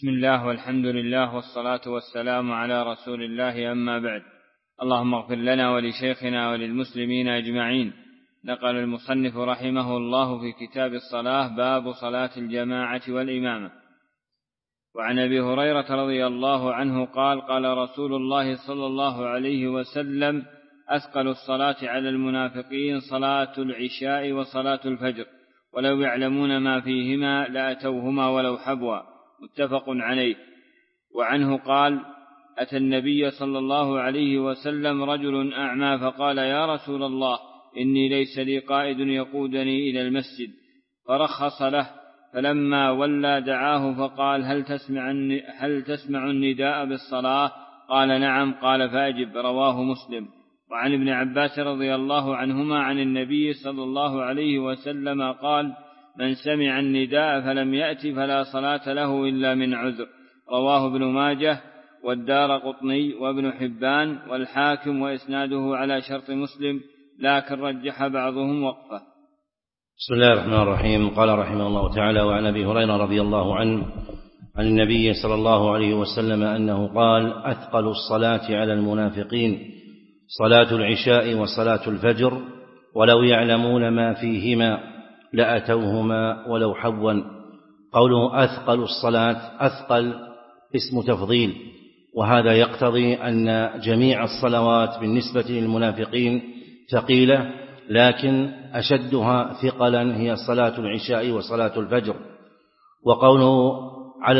بسم الله والحمد لله والصلاة والسلام على رسول الله، أما بعد. اللهم اغفر لنا ولشيخنا وللمسلمين أجمعين. نقل المصنف رحمه الله في كتاب الصلاة باب صلاة الجماعة والإمامة. وعن أبي هريرة رضي الله عنه قال: قال رسول الله صلى الله عليه وسلم: أثقل الصلاة على المنافقين صلاة العشاء وصلاة الفجر، ولو يعلمون ما فيهما لأتوهما ولو حبوا. متفق عليه. وعنه قال: أتى النبي صلى الله عليه وسلم رجل أعمى فقال: يا رسول الله، إني ليس لي قائد يقودني إلى المسجد، فرخص له، فلما ولى دعاه فقال: هل تسمع النداء بالصلاة؟ قال: نعم. قال: فأجب. رواه مسلم. وعن ابن عباس رضي الله عنهما عن النبي صلى الله عليه وسلم قال: من سمع النداء فلم يأت فلا صلاة له إلا من عذر. رواه ابن ماجه والدارقطني وابن حبان والحاكم، وإسناده على شرط مسلم، لكن رجح بعضهم وقفه. بسم الله الرحمن الرحيم. قال رحمه الله تعالى: وعن أبي هريرة رضي الله عنه عن النبي صلى الله عليه وسلم أنه قال: أثقل الصلاة على المنافقين صلاة العشاء وصلاة الفجر، ولو يعلمون ما فيهما لأتوهما ولو حبوا. قوله أثقل الصلاة، أثقل اسم تفضيل، وهذا يقتضي أن جميع الصلوات بالنسبة للمنافقين ثقيلة، لكن أشدها ثقلا هي صلاة العشاء وصلاة الفجر. وقوله على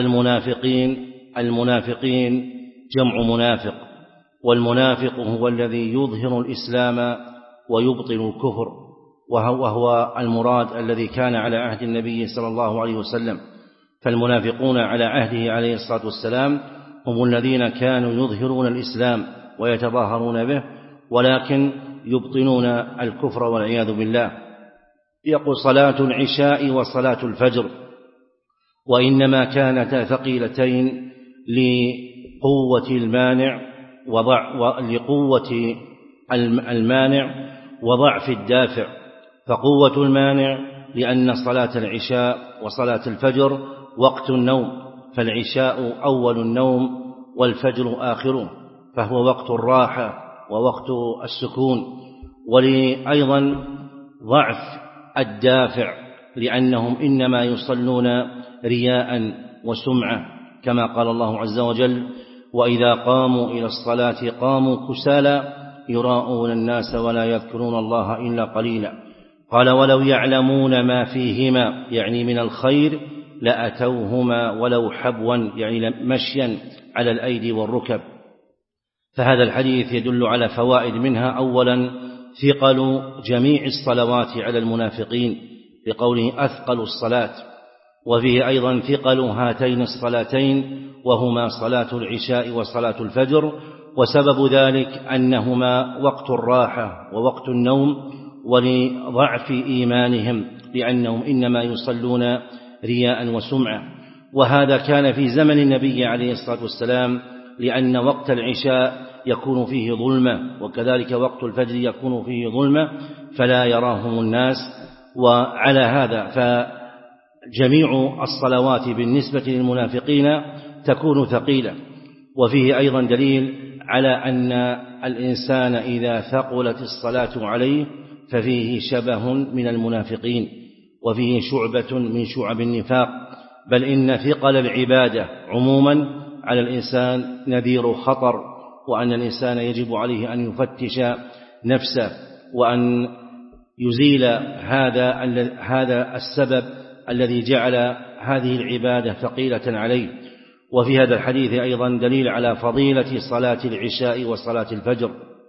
المنافقين جمع منافق، والمنافق هو الذي يظهر الإسلام ويبطل الكفر، وهو المراد الذي كان على عهد النبي صلى الله عليه وسلم. فالمنافقون على عهده عليه الصلاة والسلام هم الذين كانوا يظهرون الإسلام ويتظاهرون به، ولكن يبطنون الكفر والعياذ بالله. يقول صلاة العشاء وصلاة الفجر، وإنما كانتا ثقيلتين لقوة المانع وضعف الدافع. فقوة المانع لأن صلاة العشاء وصلاة الفجر وقت النوم، فالعشاء أول النوم والفجر آخره، فهو وقت الراحة ووقت السكون. ولأيضا ضعف الدافع، لأنهم إنما يصلون رياء وسمعة، كما قال الله عز وجل: وإذا قاموا إلى الصلاة قاموا كسالى يراءون الناس ولا يذكرون الله إلا قليلا. قال: ولو يعلمون ما فيهما، يعني من الخير، لأتوهما ولو حبوا، يعني مشيا على الأيدي والركب. فهذا الحديث يدل على فوائد، منها أولا ثقل جميع الصلوات على المنافقين بقوله أثقل الصلاة، وفيه أيضا ثقل هاتين الصلاتين وهما صلاة العشاء وصلاة الفجر، وسبب ذلك أنهما وقت الراحة ووقت النوم، ولضعف إيمانهم، لأنهم إنما يصلون رياء وسمعة. وهذا كان في زمن النبي عليه الصلاة والسلام، لأن وقت العشاء يكون فيه ظلمة، وكذلك وقت الفجر يكون فيه ظلمة، فلا يراهم الناس. وعلى هذا فجميع الصلوات بالنسبة للمنافقين تكون ثقيلة. وفيه أيضا دليل على أن الإنسان إذا ثقلت الصلاة عليه ففيه شبه من المنافقين، وفيه شعبة من شعب النفاق. بل إن ثقل العبادة عموما على الإنسان نذير خطر، وأن الإنسان يجب عليه أن يفتش نفسه، وأن يزيل هذا السبب الذي جعل هذه العبادة ثقيلة عليه. وفي هذا الحديث أيضا دليل على فضيلة صلاة العشاء وصلاة الفجر.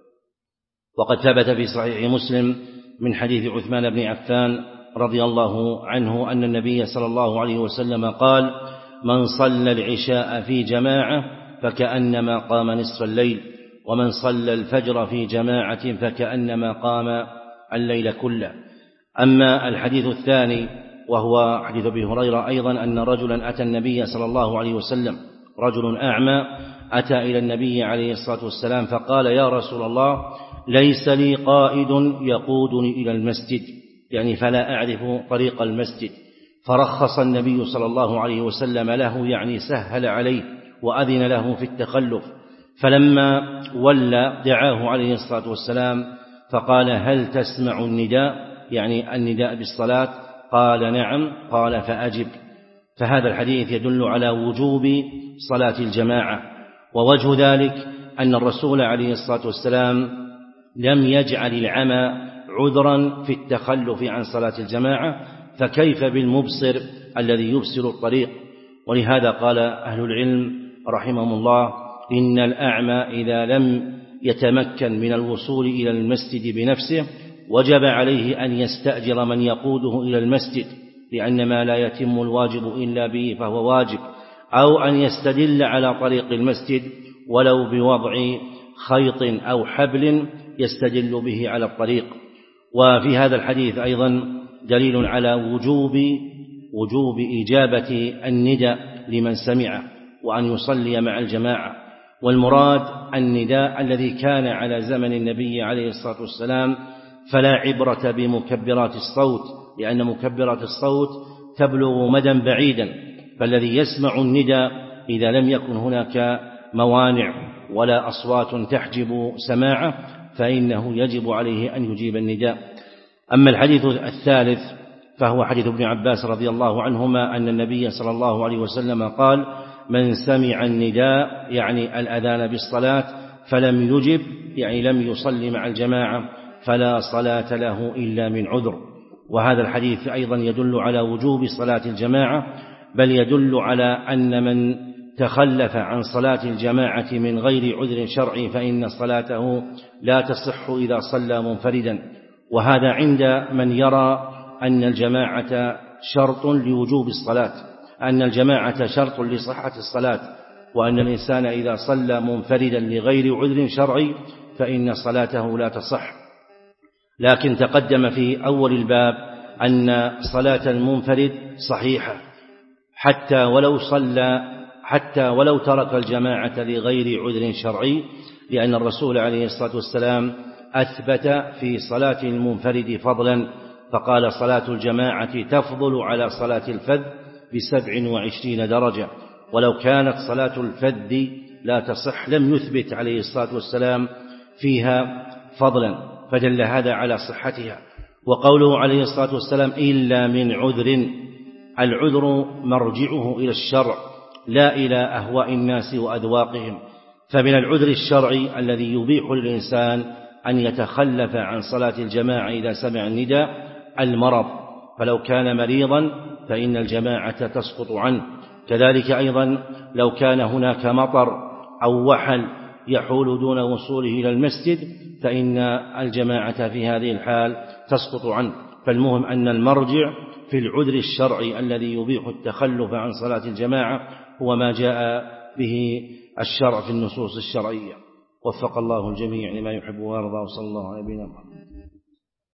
وقد ثبت في صحيح مسلم من حديث عثمان بن عفان رضي الله عنه أن النبي صلى الله عليه وسلم قال: من صلى العشاء في جماعة فكأنما قام نصف الليل، ومن صلى الفجر في جماعة فكأنما قام الليل كله. أما الحديث الثاني وهو حديث أبي هريرة أيضا أن رجلا أتى النبي صلى الله عليه وسلم، رجل أعمى أتى إلى النبي عليه الصلاة والسلام فقال: يا رسول الله، ليس لي قائد يقودني إلى المسجد، يعني فلا أعرف طريق المسجد، فرخص النبي صلى الله عليه وسلم له، يعني سهل عليه وأذن له في التخلف. فلما ولى دعاه عليه الصلاة والسلام فقال: هل تسمع النداء؟ يعني النداء بالصلاة. قال: نعم. قال: فأجب. فهذا الحديث يدل على وجوب صلاة الجماعة. ووجه ذلك أن الرسول عليه الصلاة والسلام لم يجعل العمى عذرا في التخلف عن صلاة الجماعة، فكيف بالمبصر الذي يبصر الطريق؟ ولهذا قال أهل العلم رحمهم الله: إن الأعمى إذا لم يتمكن من الوصول إلى المسجد بنفسه وجب عليه أن يستأجر من يقوده إلى المسجد، لأن ما لا يتم الواجب إلا به فهو واجب، أو أن يستدل على طريق المسجد ولو بوضع خيط أو حبل يستدل به على الطريق. وفي هذا الحديث أيضا دليل على وجوب إجابة النداء لمن سمعه وأن يصلي مع الجماعة. والمراد النداء الذي كان على زمن النبي عليه الصلاة والسلام، فلا عبرة بمكبرات الصوت، لأن مكبرات الصوت تبلغ مدى بعيدا، فالذي يسمع النداء إذا لم يكن هناك موانع ولا أصوات تحجب سماعه فإنه يجب عليه أن يجيب النداء. أما الحديث الثالث فهو حديث ابن عباس رضي الله عنهما أن النبي صلى الله عليه وسلم قال: من سمع النداء يعني الأذان بالصلاة فلم يجب، يعني لم يصلي مع الجماعة، فلا صلاة له إلا من عذر. وهذا الحديث أيضا يدل على وجوب صلاة الجماعة، بل يدل على أن من تخلف عن صلاة الجماعة من غير عذر شرعي فإن صلاته لا تصح إذا صلى منفردا. وهذا عند من يرى أن الجماعة شرط لوجوب الصلاة، أن الجماعة شرط لصحة الصلاة، وأن الإنسان إذا صلى منفردا لغير عذر شرعي فإن صلاته لا تصح. لكن تقدم في أول الباب أن صلاة المنفرد صحيحة حتى ولو ترك الجماعة لغير عذر شرعي، لأن الرسول عليه الصلاة والسلام أثبت في صلاة المنفرد فضلا، فقال: صلاة الجماعة تفضل على صلاة الفذ ب27 درجة. ولو كانت صلاة الفذ لا تصح لم يثبت عليه الصلاة والسلام فيها فضلا، فدل هذا على صحتها. وقوله عليه الصلاة والسلام: إلا من عذر، العذر مرجعه إلى الشرع لا إلى أهواء الناس وأذواقهم. فمن العذر الشرعي الذي يبيح للإنسان أن يتخلف عن صلاة الجماعة إذا سمع النداء المرض، فلو كان مريضا فإن الجماعة تسقط عنه. كذلك أيضا لو كان هناك مطر أو وحل يحول دون وصوله إلى المسجد فإن الجماعة في هذه الحال تسقط عنه. فالمهم أن المرجع في العذر الشرعي الذي يبيح التخلف عن صلاة الجماعة هو ما جاء به الشرع في النصوص الشرعية. وفق الله الجميع لما يحب ويرضى، وصلى الله على نبينا محمد.